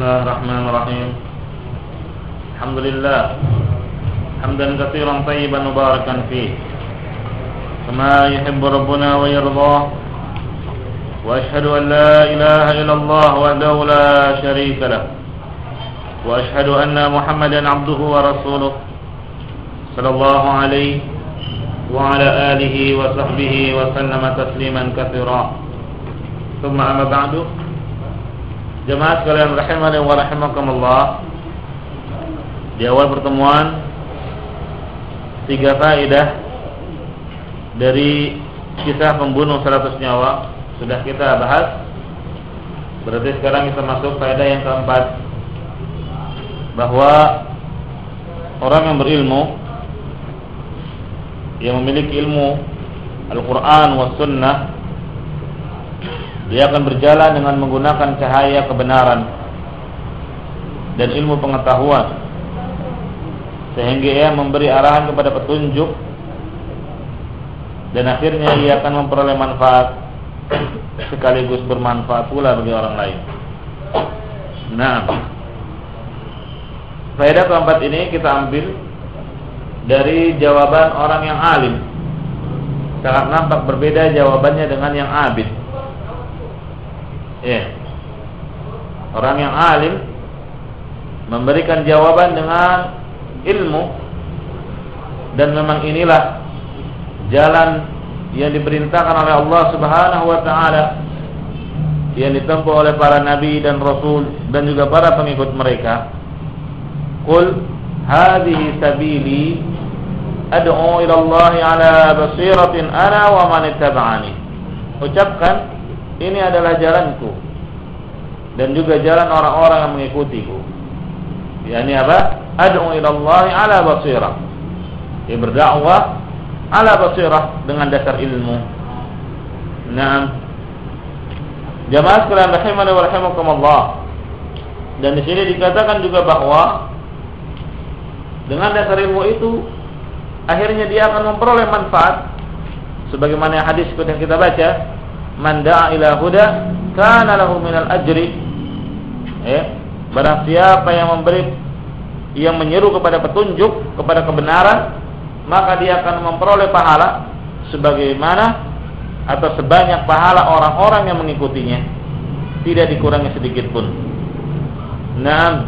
Bismillahirrahmanirrahim. Alhamdulillah hamdan katsiran tayyiban mubarakan fihi kama yuhibbu rabbuna wa yardah. Wa ashhadu an la ilaha illallah wahdahu la syarika lah. Wa ashhadu anna Muhammadan abduhu wa rasuluh sallallahu alaihi wa ala alihi wa sahbihi wa sallama tasliman katsira. Tsumma amma ba'du. Jemaah sekalian rahimani wa rahimakumullah. Di awal pertemuan 3 faedah dari kisah pembunuh 100 nyawa sudah kita bahas. Berarti sekarang kita masuk faedah yang keempat, bahwa orang yang berilmu, yang memiliki ilmu Al-Quran was Sunnah, dia akan berjalan dengan menggunakan cahaya kebenaran dan ilmu pengetahuan, sehingga ia memberi arahan kepada petunjuk, dan akhirnya ia akan memperoleh manfaat sekaligus bermanfaat pula bagi orang lain. Nah, faedah keempat ini kita ambil dari jawaban orang yang alim. Sangat nampak berbeda jawabannya dengan yang abid. Orang yang alim memberikan jawaban dengan ilmu, dan memang inilah jalan yang diperintahkan oleh Allah Subhanahu wa taala, yang ditempuh oleh para nabi dan rasul dan juga para pengikut mereka. Qul hadhihi sabili ad'u ila Allah ala basiratin ana wa man ittaba'ani. Ucapkan, ini adalah jalanku dan juga jalan orang-orang yang mengikutiku. Yani apa? Ad'u ila Allah ala basirah. Ia berdakwah ala basirah dengan dasar ilmu. Nah, jamaah sekalian rahimani wa rahimakumullah. Dan di sini dikatakan juga bahwa dengan dasar ilmu itu akhirnya dia akan memperoleh manfaat, sebagaimana hadis yang kita baca, man da'a ila huda kana lahu minal ajri. Barang siapa yang menyeru kepada petunjuk, kepada kebenaran, maka dia akan memperoleh pahala sebagaimana atau sebanyak pahala orang-orang yang mengikutinya, tidak dikurangi sedikit pun. Nah,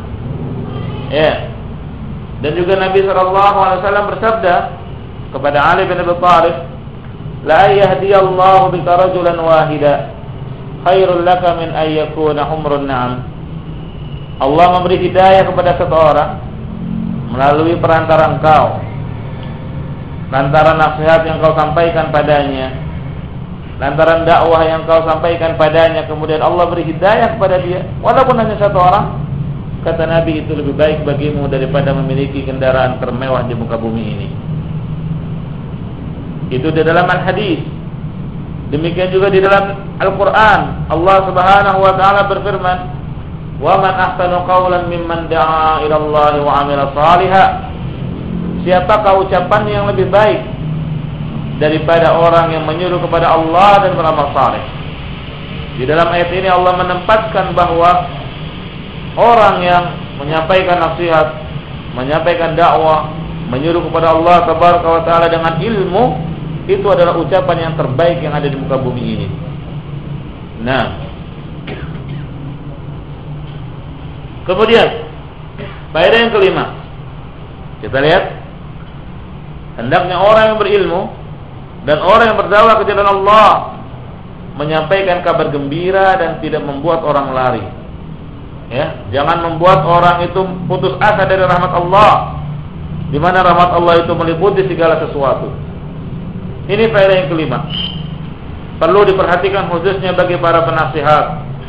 dan juga Nabi SAW bersabda kepada Ali bin Abi Thalib, la yahdiyallahu bika rajulan wahida khairul laka min ayyakuna humrun na'am. Allah memberi hidayah kepada seseorang melalui perantara engkau, lantaran nasihat yang kau sampaikan padanya, lantaran dakwah yang kau sampaikan padanya, kemudian Allah beri hidayah kepada dia, walaupun hanya satu orang. Kata Nabi, itu lebih baik bagimu daripada memiliki kendaraan termewah di muka bumi ini. Itu di dalam al-hadis. Demikian juga di dalam Al-Quran, Allah Subhanahu wa ta'ala berfirman, wa man ahsanu qawlan mimman da'a ila Allah wa 'amila shalihan. Siapakah ucapan yang lebih baik daripada orang yang menyuruh kepada Allah dan beramal saleh? Di dalam ayat ini Allah menempatkan bahwa orang yang menyampaikan nasihat, menyampaikan dakwah, menyuruh kepada Allah tabaraka wa taala dengan ilmu, itu adalah ucapan yang terbaik yang ada di muka bumi ini. Nah, kemudian faedah yang kelima, kita lihat, hendaknya orang yang berilmu dan orang yang berdakwah ke jalan Allah menyampaikan kabar gembira dan tidak membuat orang lari. Jangan membuat orang itu putus asa dari rahmat Allah, di mana rahmat Allah itu meliputi segala sesuatu. Ini faedah yang kelima. Perlu diperhatikan khususnya bagi para penasihat,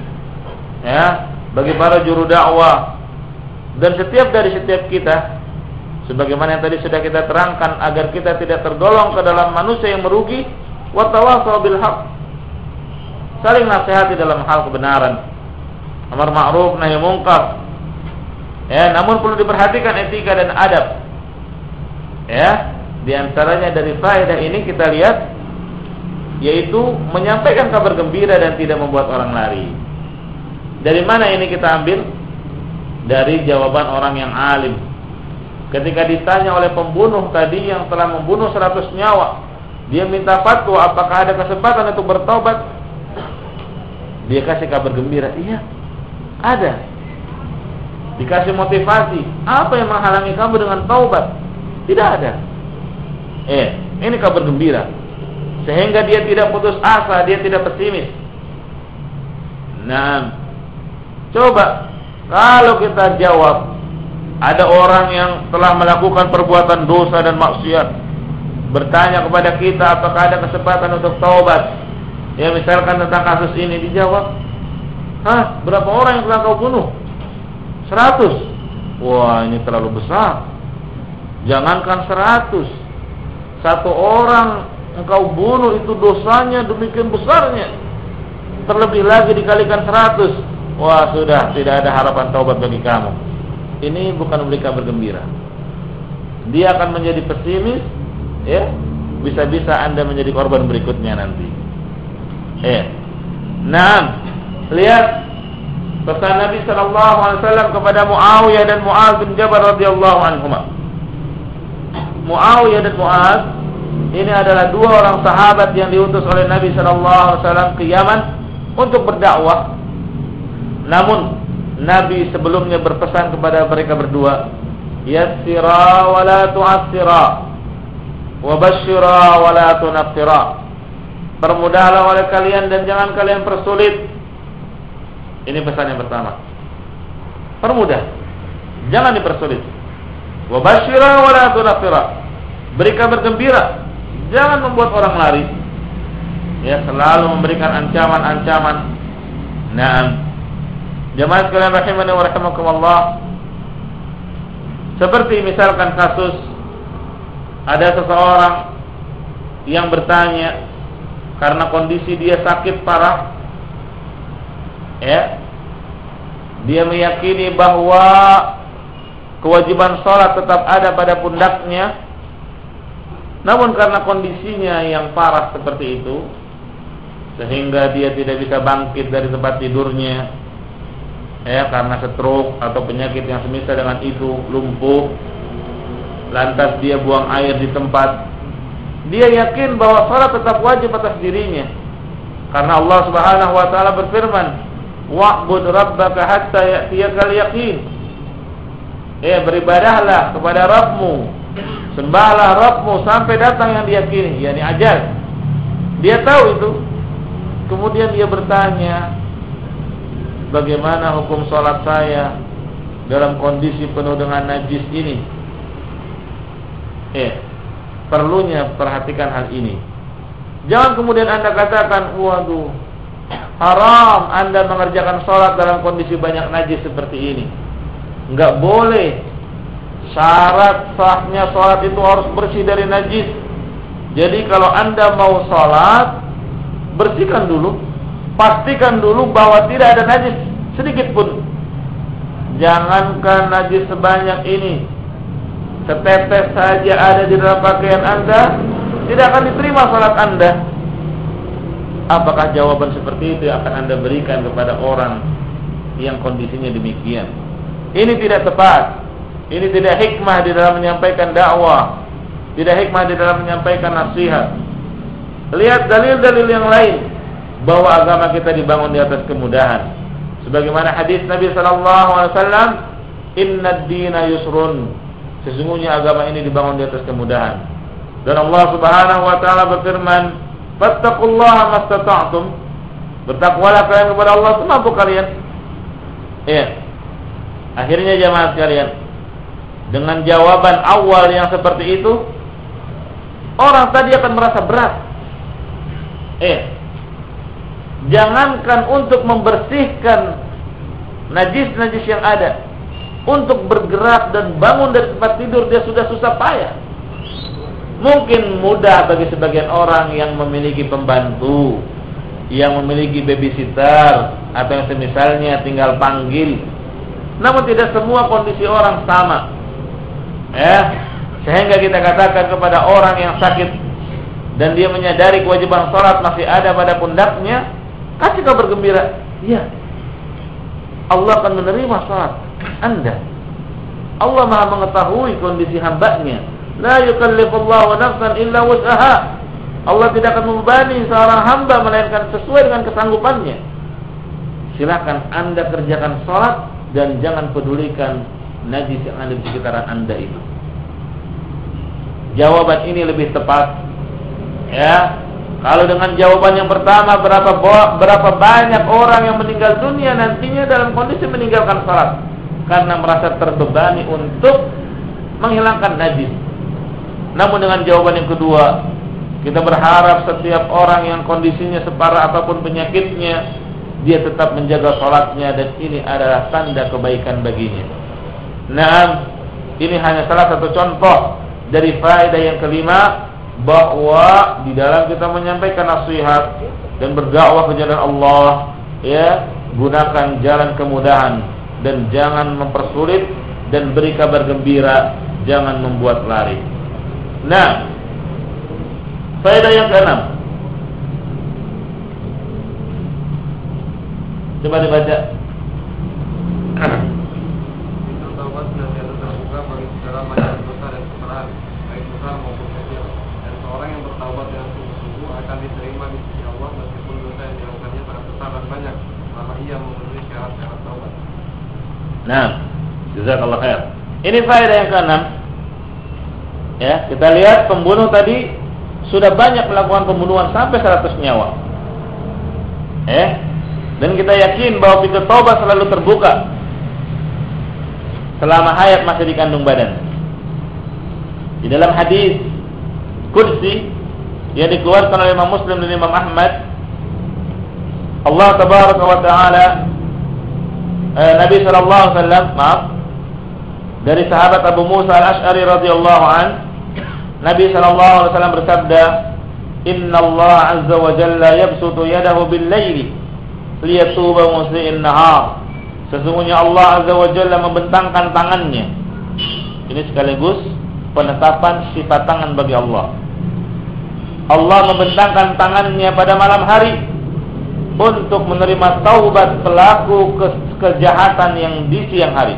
bagi para juru dakwah, dan setiap kita, sebagaimana yang tadi sudah kita terangkan, agar kita tidak tergolong ke dalam manusia yang merugi. Wa tawassaw bil haqq, saling nasihati dalam hal kebenaran, amar ma'ruf nahi munkar. Namun perlu diperhatikan etika dan adab. Di antaranya dari faedah ini kita lihat, yaitu menyampaikan kabar gembira dan tidak membuat orang lari. Dari mana ini kita ambil? dari jawaban orang yang alim. Ketika ditanya oleh pembunuh tadi yang telah membunuh 100 nyawa, dia minta fatwa apakah ada kesempatan untuk bertobat. Dia kasih kabar gembira, iya, ada. Dikasih motivasi, apa yang menghalangi kamu dengan taubat? Tidak ada. Ini kabar gembira. Sehingga dia tidak putus asa, dia tidak pesimis. Nah, coba kalau kita jawab, ada orang yang telah melakukan perbuatan dosa dan maksiat, bertanya kepada kita apakah ada kesempatan untuk taubat. Ya, misalkan tentang kasus ini, dijawab, berapa orang yang telah kau bunuh? 100. Wah, ini terlalu besar. Jangankan 100, 1 orang engkau bunuh itu dosanya demikian besarnya. Terlebih lagi dikalikan 100. Wah, sudah tidak ada harapan taubat bagi kamu. Ini bukan memberi kabar gembira. Dia akan menjadi pesimis, ya. Bisa-bisa Anda menjadi korban berikutnya nanti. Nah, lihat pesan Nabi sallallahu alaihi wasallam kepada Muawiyah dan Mu'adz bin Jabal radhiyallahu anhuma. Muawiyah dan Mu'adz ini adalah 2 orang sahabat yang diutus oleh Nabi sallallahu alaihi wasallam ke Yaman untuk berdakwah. Namun Nabi sebelumnya berpesan kepada mereka berdua, yassira wa la tu'assira, wa basyira wa la tunaffira. Permudahlah oleh kalian dan jangan kalian persulit. Ini pesan yang pertama. Permudah, jangan dipersulit. Wa basyira wa la tunaffira. Beri kabar gembira, jangan membuat orang lari. Ya, selalu memberikan ancaman-ancaman. Naam. Jamaah sekalian rahimani wa rahimakumullah. Seperti misalkan kasus ada seseorang yang bertanya karena kondisi dia sakit parah, ya, dia meyakini bahwa kewajiban sholat tetap ada pada pundaknya, namun karena kondisinya yang parah seperti itu, sehingga dia tidak bisa bangkit dari tempat tidurnya, ya, karena stroke atau penyakit yang semisal dengan itu, lumpuh, lantas dia buang air di tempat. Dia yakin bahwa salat tetap wajib atas dirinya, karena Allah Subhanahu wa taala berfirman, wa'bud rabbaka hatta ya'tiyakal yaqin. Ya, beribadahlah kepada Rabbmu, sembahlah Rabbmu sampai datang yang diyakini, yakni ajal. Dia tahu itu. Kemudian dia bertanya, bagaimana hukum salat saya dalam kondisi penuh dengan najis ini? Perlunya perhatikan hal ini. Jangan kemudian Anda katakan, waduh, haram Anda mengerjakan sholat dalam kondisi banyak najis seperti ini. Enggak boleh. Syarat sahnya sholat itu harus bersih dari najis. Jadi kalau Anda mau sholat, bersihkan dulu, pastikan dulu bahwa tidak ada najis sedikit pun. Jangankan najis sebanyak ini, setetes saja ada di dalam pakaian Anda, tidak akan diterima salat Anda. Apakah jawaban seperti itu yang akan Anda berikan kepada orang yang kondisinya demikian? Ini tidak tepat. Ini tidak hikmah di dalam menyampaikan dakwah, tidak hikmah di dalam menyampaikan nasihat. Lihat dalil-dalil yang lain bahwa agama kita dibangun di atas kemudahan. Sebagaimana hadis Nabi sallallahu alaihi wasallam, "Innad dina yusrun." Sesungguhnya agama ini dibangun di atas kemudahan. Dan Allah Subhanahu wa taala berfirman, "Fattaqullaha mastata'tum." Bertakwalah kalian kepada Allah semampu kalian. Akhirnya jamaah sekalian, dengan jawaban awal yang seperti itu, orang tadi akan merasa berat. Jangankan untuk membersihkan najis-najis yang ada, untuk bergerak dan bangun dari tempat tidur dia sudah susah payah. Mungkin mudah bagi sebagian orang yang memiliki pembantu, yang memiliki babysitter, atau yang semisalnya tinggal panggil. Namun tidak semua kondisi orang sama. Sehingga kita katakan kepada orang yang sakit dan dia menyadari kewajiban sholat masih ada pada pundaknya, kasih kabar gembira, iya, Allah akan menerima sholat. Anda. Allah Maha mengetahui kondisi hambanya. La yukallifullahu nafsan illa wus'aha. Allah tidak akan membebani seorang hamba melainkan sesuai dengan kesanggupannya. Silakan Anda kerjakan salat dan jangan pedulikan najis yang ada di sekitaran Anda itu. Jawaban ini lebih tepat. Ya. Kalau dengan jawaban yang pertama, berapa banyak orang yang meninggal dunia nantinya dalam kondisi meninggalkan salat karena merasa terbebani untuk menghilangkan najis. Namun dengan jawaban yang kedua, kita berharap setiap orang yang kondisinya separah apapun penyakitnya, dia tetap menjaga salatnya dan ini adalah tanda kebaikan baginya. Nah, ini hanya salah satu contoh dari faedah yang kelima, bahwa di dalam kita menyampaikan nasihat dan berdakwah ke jalan Allah, ya, gunakan jalan kemudahan dan jangan mempersulit, dan beri kabar gembira, jangan membuat lari. Nah, faedah yang keenam, coba dibaca. Diterima di sisi Allah meskipun dosa yang dilakukannya sangat besar dan banyak, selama ia memenuhi syarat-syarat taubat. Nah, jazakallah khair. Ini faedah yang keenam. Ya, kita lihat pembunuh tadi sudah banyak melakukan pembunuhan sampai 100 nyawa. Dan kita yakin bahwa pintu taubat selalu terbuka selama hayat masih di kandung badan. Di dalam hadis qudsi yang dikeluarkan oleh Imam Muslim dan Imam Ahmad, Allah tabaraka wa taala, Nabi sallallahu alaihi wasallam, dari sahabat Abu Musa al-Ash'ari radhiyallahu an, Nabi sallallahu alaihi wasallam bersabda, "Inna Allah azza wa jalla yabsutu yadahu bil-laili liyatuba musii'in nahar." Sesungguhnya Allah azza wa jalla membentangkan tangannya. Ini sekaligus penetapan sifat tangan bagi Allah. Allah membentangkan tangannya pada malam hari untuk menerima taubat pelaku kejahatan yang di siang hari.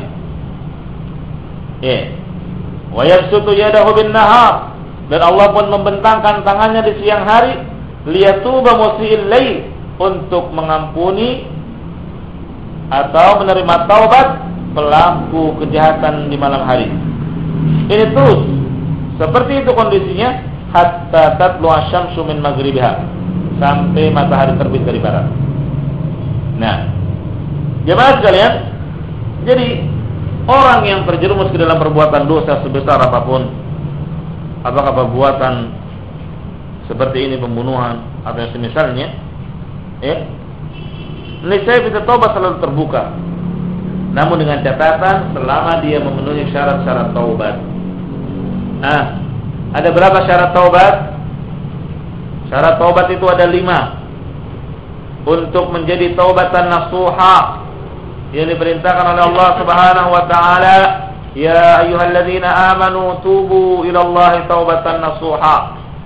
Wa yabsutu yadahu bin nahar, dan Allah pun membentangkan tangannya di siang hari liyatuba musii'il lail, untuk mengampuni atau menerima taubat pelaku kejahatan di malam hari. Ini terus seperti itu kondisinya hatta tatlu asy-syamsu min maghribiha, sampai matahari terbit dari barat. Nah, jemaah sekalian, jadi orang yang terjerumus ke dalam perbuatan dosa sebesar apapun, apakah perbuatan seperti ini, pembunuhan atau yang semisalnya, niscaya pintu taubat selalu terbuka. Namun dengan catatan selama dia memenuhi syarat-syarat taubat. Nah, ada berapa syarat taubat? Syarat taubat itu ada 5. Untuk menjadi taubatan nasuha yang diperintahkan oleh Allah Subhanahu wa taala, ya ayyuhalladzina amanu tubu ilallahi taubatan nasuha.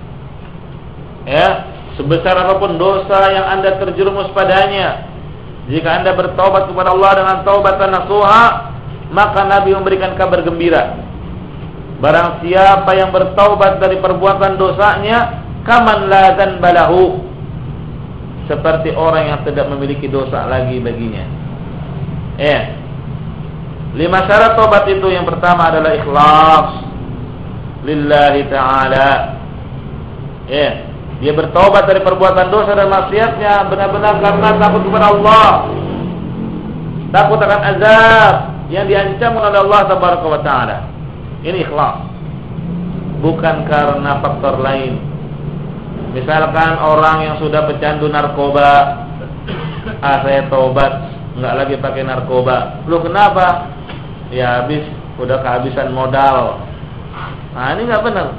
Ya, sebesar apapun dosa yang Anda terjerumus padanya, jika Anda bertaubat kepada Allah dengan taubatan nasuha, maka Nabi memberikan kabar gembira. Barang siapa yang bertaubat dari perbuatan dosanya, kaman la dzanba lahu, seperti orang yang tidak memiliki dosa lagi baginya. 5 syarat taubat itu, yang pertama adalah ikhlas lillahi ta'ala. Dia bertaubat dari perbuatan dosa dan maksiatnya benar-benar karena takut kepada Allah, takut akan azab yang diancam oleh Allah tabaraka wa taala. Ini ikhlas, bukan karena faktor lain. Misalkan orang yang sudah pecandu narkoba, saya taubat, nggak lagi pakai narkoba. Lu kenapa? Ya habis, udah kehabisan modal. Nah ini nggak benar.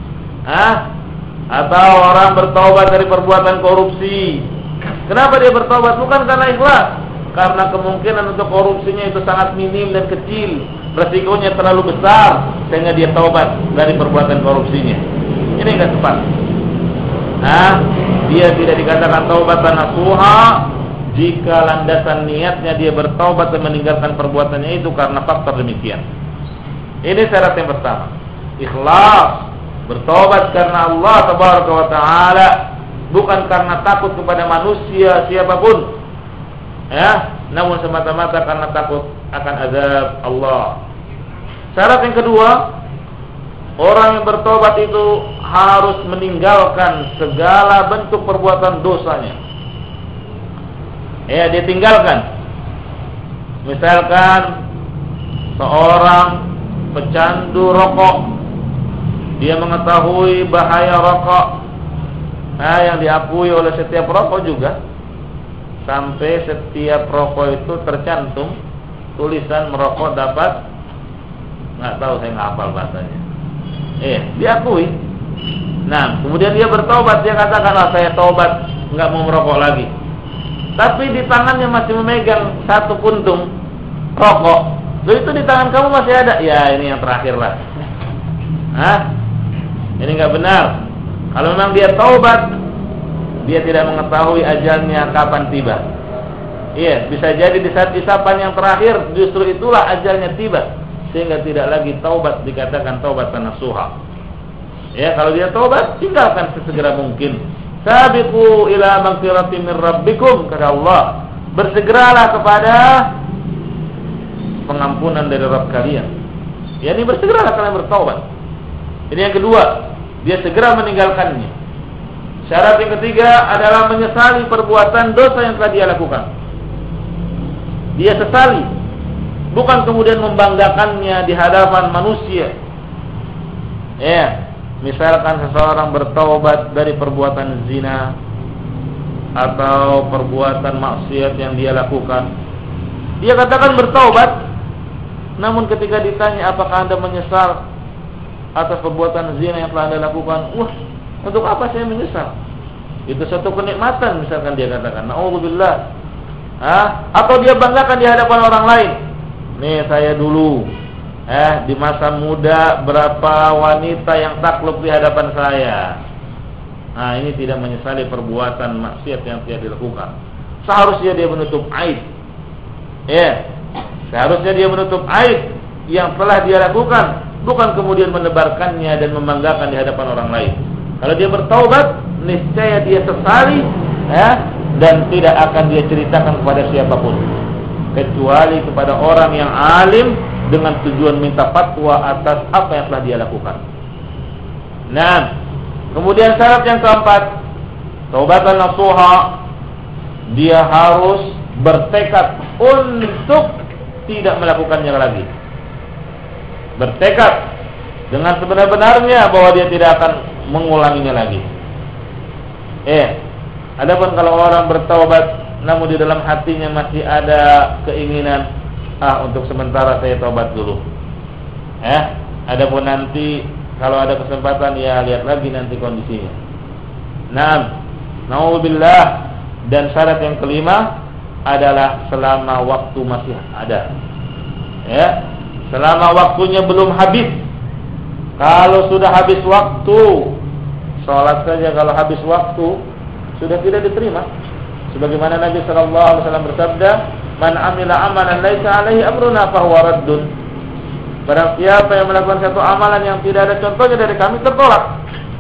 Atau orang bertaubat dari perbuatan korupsi. Kenapa dia bertaubat? Bukan karena ikhlas, karena kemungkinan untuk korupsinya itu sangat minim dan kecil, resikonya terlalu besar, sehingga dia taubat dari perbuatan korupsinya. Ini nggak tepat. Dia tidak dikatakan taubatan nasuha jika landasan niatnya dia bertaubat dan meninggalkan perbuatannya itu karena faktor demikian. Ini syarat yang pertama. Ikhlas, bertaubat karena Allah tabaraka wa taala, bukan karena takut kepada manusia siapapun. Ya, namun semata-mata karena takut akan azab Allah. Syarat yang kedua, orang yang bertobat itu harus meninggalkan segala bentuk perbuatan dosanya. Ya, dia tinggalkan. Misalkan seorang pecandu rokok, dia mengetahui bahaya rokok, yang diakui oleh setiap rokok juga, sampai setiap rokok itu tercantum tulisan merokok dapat, nggak tahu, saya nggak hafal bahasanya. Diakui. Nah, kemudian dia bertobat, dia katakan, saya tobat, nggak mau merokok lagi. Tapi di tangannya masih memegang satu puntung rokok. Lalu itu di tangan kamu masih ada? Ya, ini yang terakhir lah. Ini nggak benar. Kalau memang dia taubat, dia tidak mengetahui ajalnya kapan tiba. Iya, bisa jadi di saat isapan yang terakhir justru itulah ajalnya tiba, sehingga tidak lagi taubat dikatakan taubatan nasuha. Ya, kalau dia taubat, tinggalkan sesegera mungkin. Sabiqu ila magfiratin min rabbikum, kata Allah, bersegeralah kepada pengampunan dari Rabb kalian. Yani bersegeralah kalian bertaubat. Ini yang kedua, dia segera meninggalkannya. Syarat yang ketiga adalah menyesali perbuatan dosa yang telah dia lakukan. Dia sesali, bukan kemudian membanggakannya di hadapan manusia. Misalkan seseorang bertaubat dari perbuatan zina atau perbuatan maksiat yang dia lakukan, dia katakan bertaubat, namun ketika ditanya apakah Anda menyesal atas perbuatan zina yang telah Anda lakukan, untuk apa saya menyesal? Itu satu kenikmatan, misalkan dia katakan, na'udzubillah. Atau dia banggakan di hadapan orang lain, nih saya dulu di masa muda berapa wanita yang takluk di hadapan saya. Ini tidak menyesali perbuatan maksiat yang telah dilakukan. Seharusnya dia menutup aib. Seharusnya dia menutup aib yang telah dia lakukan, bukan kemudian menebarkannya dan membanggakan di hadapan orang lain. Kalau dia bertaubat, niscaya dia sesali, dan tidak akan dia ceritakan kepada siapapun, kecuali kepada orang yang alim, dengan tujuan minta fatwa atas apa yang telah dia lakukan. Nah, kemudian syarat yang keempat, taubatan nasuha, dia harus bertekad untuk tidak melakukannya lagi. Bertekad dengan sebenar-benarnya bahwa dia tidak akan mengulanginya lagi. Adapun kalau orang bertaubat namun di dalam hatinya masih ada keinginan, untuk sementara saya taubat dulu. Adapun nanti kalau ada kesempatan, ya lihat lagi nanti kondisinya. Na'udzubillah. Dan syarat yang kelima adalah selama waktu masih ada. Selama waktunya belum habis. Kalau sudah habis waktu, sholat saja kalau habis waktu sudah tidak diterima. Sebagaimana Nabi sallallahu alaihi wasallam bersabda, "Man amila amalan laisa alaihi amruna fahuwa raddun." Barang siapa yang melakukan satu amalan yang tidak ada contohnya dari kami, tertolak.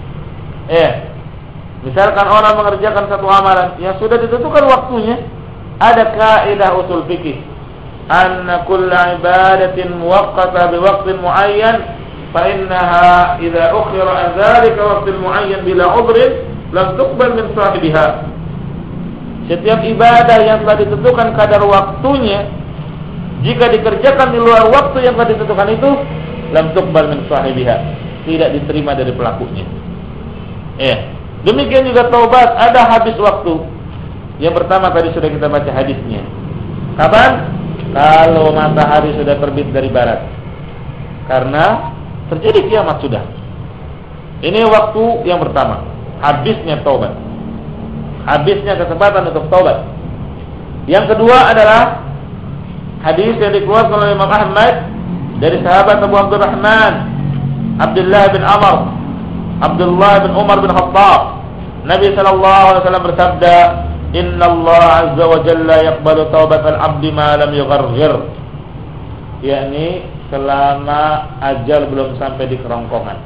Misalkan orang mengerjakan satu amalan yang sudah ditentukan waktunya, ada kaidah usul fikih, anna kulla ibadatin muwaqqata bi waqtin muayyan, fa innaha idza ukhira an dzalika waqtin muayyan bila udhrin lam tuqbal min sahibiha. Setiap ibadah yang telah ditentukan kadar waktunya, jika dikerjakan di luar waktu yang telah ditentukan itu, lam tuqbal min sahibiha, tidak diterima dari pelakunya. Demikian juga taubat, ada habis waktu. Yang pertama tadi sudah kita baca hadisnya. Kapan? Kalau matahari sudah terbit dari barat, karena terjadi kiamat sudah. Ini waktu yang pertama, habisnya taubat, habisnya kesempatan untuk taubat. Yang kedua adalah hadis yang dikeluarkan oleh Imam Ahmad dari sahabat Abu Abdurrahman Abdullah bin Amr, Abdullah bin Umar bin Khattab. Nabi sallallahu alaihi wasallam bersabda, Innallaha azza wa jalla yaqbalu taubatal 'abdi ma lam yugharghir. Yakni selama ajal belum sampai di kerongkongan.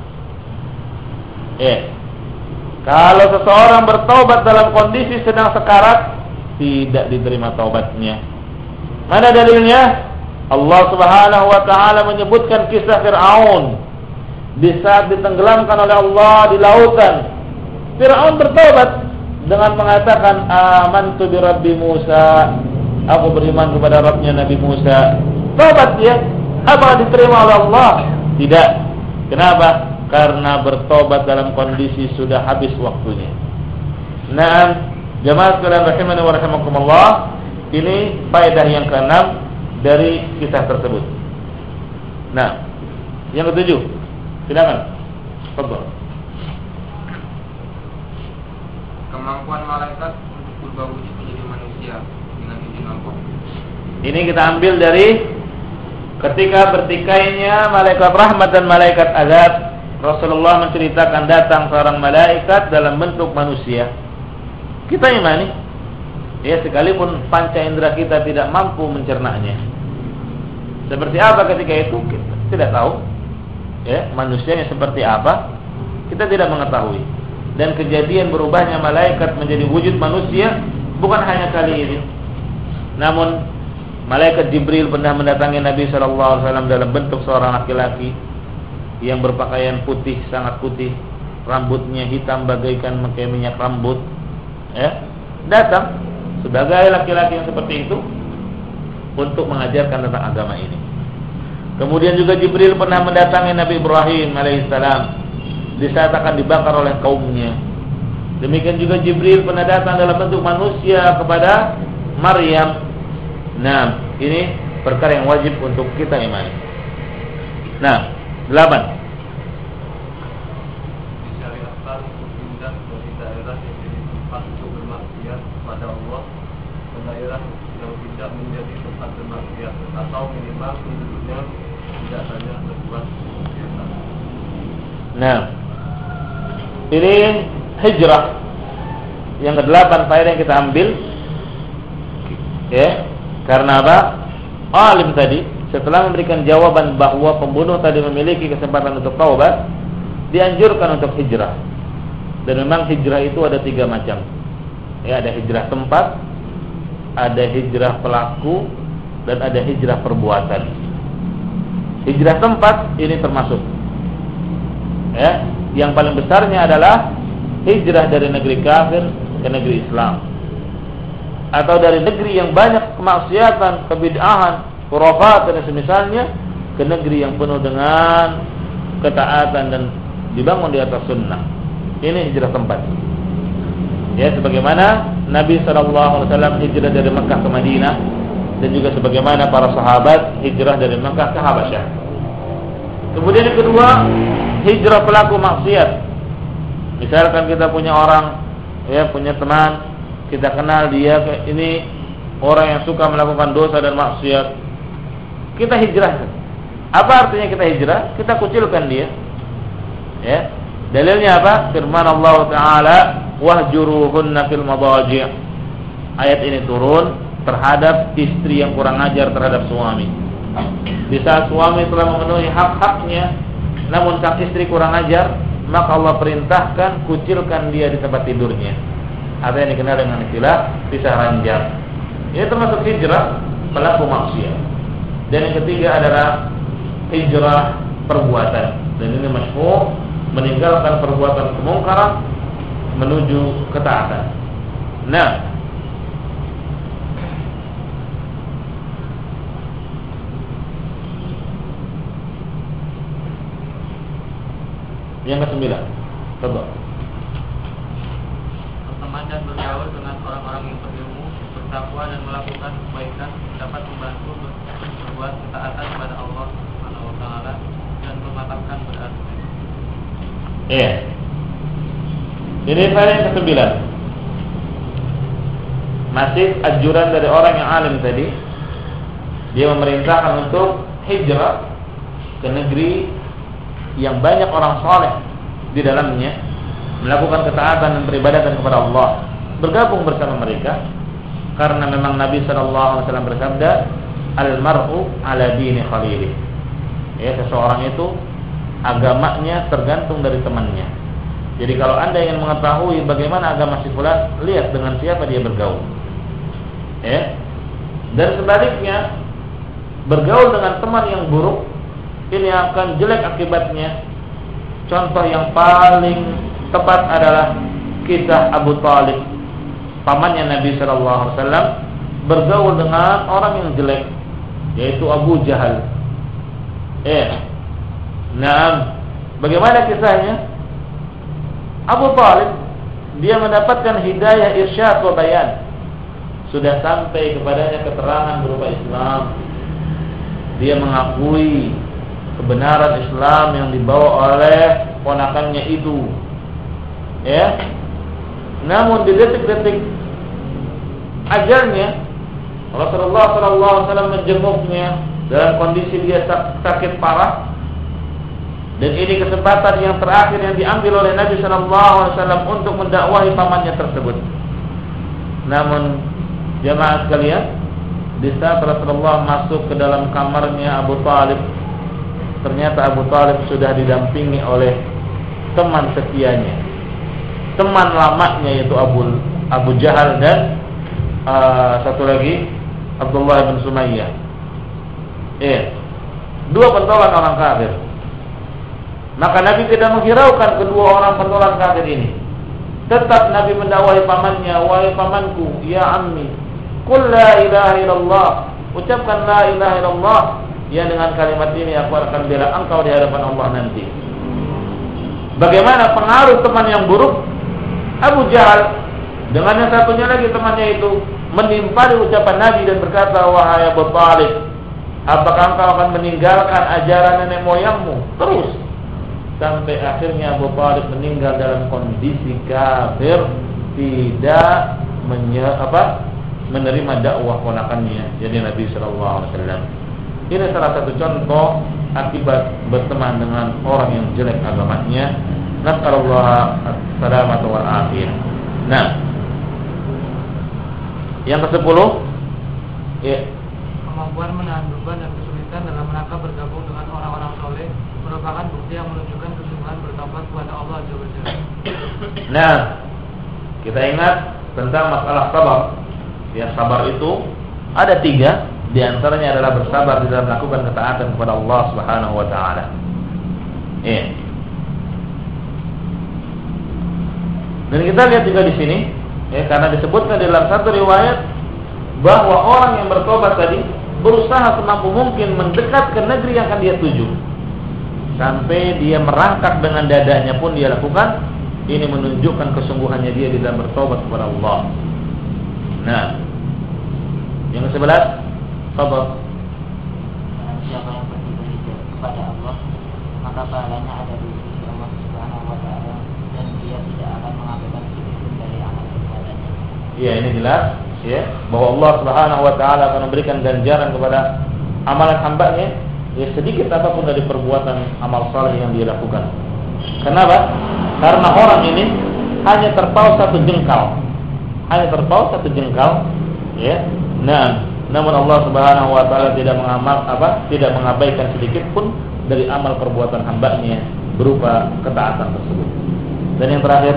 Kalau seseorang bertaubat dalam kondisi sedang sekarat, tidak diterima taubatnya. Mana dalilnya? Allah Subhanahu wa taala menyebutkan kisah Firaun di saat ditenggelamkan oleh Allah di lautan. Firaun bertaubat dengan mengatakan amantu bi rabbi Musa, aku beriman kepada Rabbnya Nabi Musa. Taubat dia, apa diterima oleh Allah? Tidak. Kenapa? Karena bertobat dalam kondisi sudah habis waktunya. Nah, jemaah sekalian rahimani wa rahimakumullah, ini faedah yang keenam dari kisah tersebut. Nah, yang ketujuh, silakan. Fadhil. Kemampuan malaikat untuk berubah wujud menjadi manusia dengan izin Allah. Ini kita ambil dari ketika bertikainya malaikat rahmat dan malaikat azab. Rasulullah menceritakan datang seorang malaikat dalam bentuk manusia. Kita imani, ya, sekalipun panca indera kita tidak mampu mencernanya. Seperti apa ketika itu kita tidak tahu. Ya, manusianya seperti apa kita tidak mengetahui. Dan kejadian berubahnya malaikat menjadi wujud manusia bukan hanya kali ini. Namun malaikat Jibril pernah mendatangi Nabi sallallahu alaihi wasallam dalam bentuk seorang laki-laki yang berpakaian putih, sangat putih, rambutnya hitam bagaikan minyak rambut. Ya, datang sebagai laki-laki yang seperti itu untuk mengajarkan tentang agama ini. Kemudian juga Jibril pernah mendatangi Nabi Ibrahim alaihissalam di saat akan dibakar oleh kaumnya. Demikian juga Jibril pernah datang dalam bentuk manusia kepada Maryam. Nah, ini perkara yang wajib untuk kita imani. Nah, 8. Disyariatkan untuk pindah dari daerah yang jadi tempat untuk bermaksiat kepada Allah ke daerah yang tidak menjadi tempat bermaksiat, atau minimal penduduknya tidak hanya berbuat kegiatan. Nah, ini hijrah yang ke-8 faedah yang kita ambil. Ya, karena apa? Alim tadi setelah memberikan jawaban bahwa pembunuh tadi memiliki kesempatan untuk taubat, dianjurkan untuk hijrah. Dan memang hijrah itu ada 3 macam. Ya, ada hijrah tempat, ada hijrah pelaku, dan ada hijrah perbuatan. Hijrah tempat ini termasuk. Ya, yang paling besarnya adalah hijrah dari negeri kafir ke negeri Islam, atau dari negeri yang banyak kemaksiatan, kebid'ahan, khurafat dan semisalnya ke negeri yang penuh dengan ketaatan dan dibangun di atas sunnah. Ini hijrah tempat. Ya, sebagaimana Nabi SAW hijrah dari Mekah ke Madinah, dan juga sebagaimana para sahabat hijrah dari Mekah ke Habasyah. Kemudian yang kedua, hijrah pelaku maksiat. Misalkan kita punya orang, ya, punya teman, kita kenal dia ini orang yang suka melakukan dosa dan maksiat. Kita hijrah. Apa artinya kita hijrah? Kita kucilkan dia. Ya. Dalilnya apa? Firman Allah Ta'ala, wahjuruhunna fil madaji'. Ayat ini turun terhadap istri yang kurang ajar terhadap suami. Di saat suami telah memenuhi hak-haknya, namun sang istri kurang ajar, maka Allah perintahkan kucilkan dia di tempat tidurnya. Apa yang dikenal dengan istilah pisah ranjang. Ini termasuk hijrah pelaku maksiat. Dan yang ketiga adalah hijrah perbuatan. Dan ini masyhur, meninggalkan perbuatan kemungkaran menuju ketaatan. Nah, yang ke-9, coba. Berteman dan bergaul dengan orang-orang yang berilmu, bertakwa dan melakukan kebaikan dapat membantu berbuat ketaatan kepada Allah Subhanahu wa taala dan mematapkan berarti. Iya. Ini faedah yang ke-9. Masih anjuran dari orang yang alim tadi. Dia memerintahkan untuk hijrah ke negeri yang banyak orang saleh di dalamnya, melakukan ketaatan dan peribadatan kepada Allah. bergabung bersama mereka, karena memang Nabi SAW bersabda, al-mar'u ala dini khalilih. Ya, seseorang itu agamanya tergantung dari temannya. Jadi kalau Anda ingin mengetahui bagaimana agama si fulan, lihat dengan siapa dia bergaul. Ya. Dan sebaliknya, bergaul dengan teman yang buruk, ini akan jelek akibatnya. Contoh yang paling tepat adalah kisah Abu Talib, pamannya Nabi SAW, bergaul dengan orang yang jelek, yaitu Abu Jahal. Nah, bagaimana kisahnya? Abu Talib, dia mendapatkan hidayah irsyad wa bayan. Sudah sampai kepadanya keterangan berupa Islam. Dia mengakui kebenaran Islam yang dibawa oleh ponakannya itu. Ya. Namun di detik-detik ajalnya, Rasulullah SAW menjenguknya dalam kondisi dia sakit parah. Dan ini kesempatan yang terakhir yang diambil oleh Nabi SAW untuk mendakwahi pamannya tersebut. Namun jemaah sekalian, di saat Rasulullah masuk ke dalam kamarnya Abu Talib, ternyata Abu Talib sudah didampingi oleh teman setianya, teman lamanya, yaitu Abu Jahal dan satu lagi Abdullah bin Sumayyah. Dua pentolan orang kafir. Maka Nabi tidak menghiraukan kedua orang pentolan kafir ini. Tetap Nabi mendakwahi pamannya, wahai pamanku, ya ammi, qul la ilaha illallah, ucapkan la ilaha illallah, ya dengan kalimat ini aku akan bela engkau di hadapan Allah nanti. Bagaimana pengaruh teman yang buruk? Abu Jahal dengan yang satunya lagi temannya itu menimpali ucapan Nabi dan berkata, wahai Abu Talib, apakah engkau akan meninggalkan ajaran nenek moyangmu? Terus sampai akhirnya Abu Talib meninggal dalam kondisi kafir, tidak menerima dakwah ponakannya, jadi Nabi SAW. Ini salah satu contoh akibat berteman dengan orang yang jelek agamanya. Nasallallahu as-salamata wal afiyah. Nah, yang ke-10, kemampuan menahan beban dan kesulitan dalam rangka bergabung dengan orang-orang soleh merupakan bukti yang menunjukkan kesungguhan bertobat kepada Allah Azza wa Jalla. Nah, kita ingat tentang masalah sabar. Ya, sabar itu ada 3, di antaranya adalah bersabar di dalam melakukan ketaatan kepada Allah Subhanahu wa taala. Dan kita lihat juga di sini, karena disebutkan di dalam satu riwayat bahwa orang yang bertobat tadi berusaha semampu mungkin mendekat ke negeri yang akan dia tuju. Sampai dia merangkak dengan dadanya pun dia lakukan. Ini menunjukkan kesungguhannya dia di dalam bertobat kepada Allah. Nah, yang ke-11, sabar. Siapa yang beribadah kepada Allah, maka pahalanya ada di sisi Allah Subhanahu wa taala, dan dia tidak akan mengabaikan sedikit dari amal perbuatannya. Iya, ini jelas, ya, bahwa Allah Subhanahu wa taala akan memberikan ganjaran kepada amalan hamba-Nya, ya, sedikit apapun dari perbuatan amal saleh yang dia lakukan. Kenapa? Karena orang ini hanya terpaut satu jengkal. Ya. Nah, namun Allah Subhanahu wa taala tidak mengabaikan sedikit pun dari amal perbuatan hamba-Nya berupa ketaatan tersebut. Dan yang terakhir,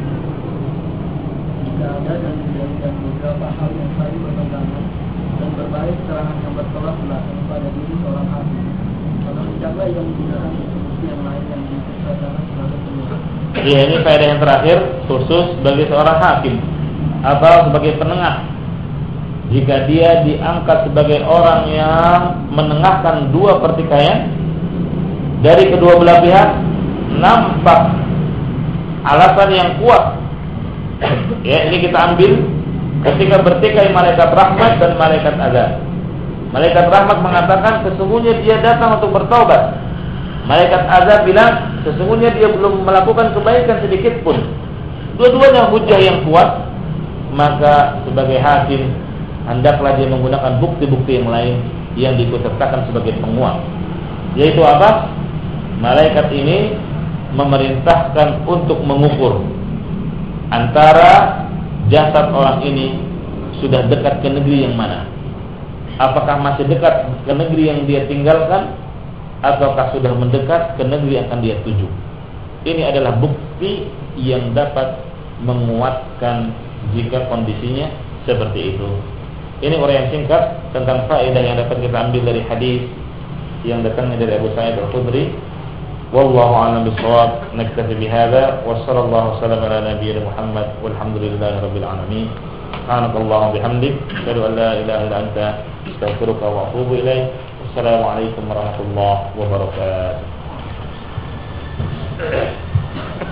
jika ada dan dijadikan beberapa hal yang saling bertentangan dan berbaik serangan yang bertolak belakang pada diri seorang hakim, maka hendaklah ia menggunakan institusi yang lain yang dipersiapkan sebagai penyuluh. ya, ini faedah yang terakhir khusus bagi seorang hakim atau sebagai penengah. Jika dia diangkat sebagai orang yang menengahkan dua pertikaian dari kedua belah pihak, nampak alasan yang kuat. Ya, ini kita ambil ketika bertikai malaikat rahmat dan malaikat azab. Malaikat rahmat mengatakan sesungguhnya dia datang untuk bertaubat. Malaikat azab bilang sesungguhnya dia belum melakukan kebaikan sedikit pun. Dua-duanya hujah yang kuat. Maka sebagai hakim hendaklah dia menggunakan bukti-bukti yang lain yang diikutsertakan sebagai penguat. Yaitu apa? Malaikat ini memerintahkan untuk mengukur antara jasad orang ini sudah dekat ke negeri yang mana? Apakah masih dekat ke negeri yang dia tinggalkan, ataukah sudah mendekat ke negeri yang akan dia tuju? Ini adalah bukti yang dapat menguatkan jika kondisinya seperti itu. Ini uraian singkat tentang faedah yang dapat kita ambil dari hadis yang datangnya dari Abu Sa'id Al-Khudri. Wallahu a'lam bishawab. Naktafi bihadza wa sallallahu wasallam ala nabiyyina Muhammad walhamdulillahi rabbil alamin. Subhanakallahumma bihamdik, asyhadu an la ilaha illa anta, astaghfiruka wa atubu ilaik. Wassalamualaikum warahmatullahi wabarakatuh.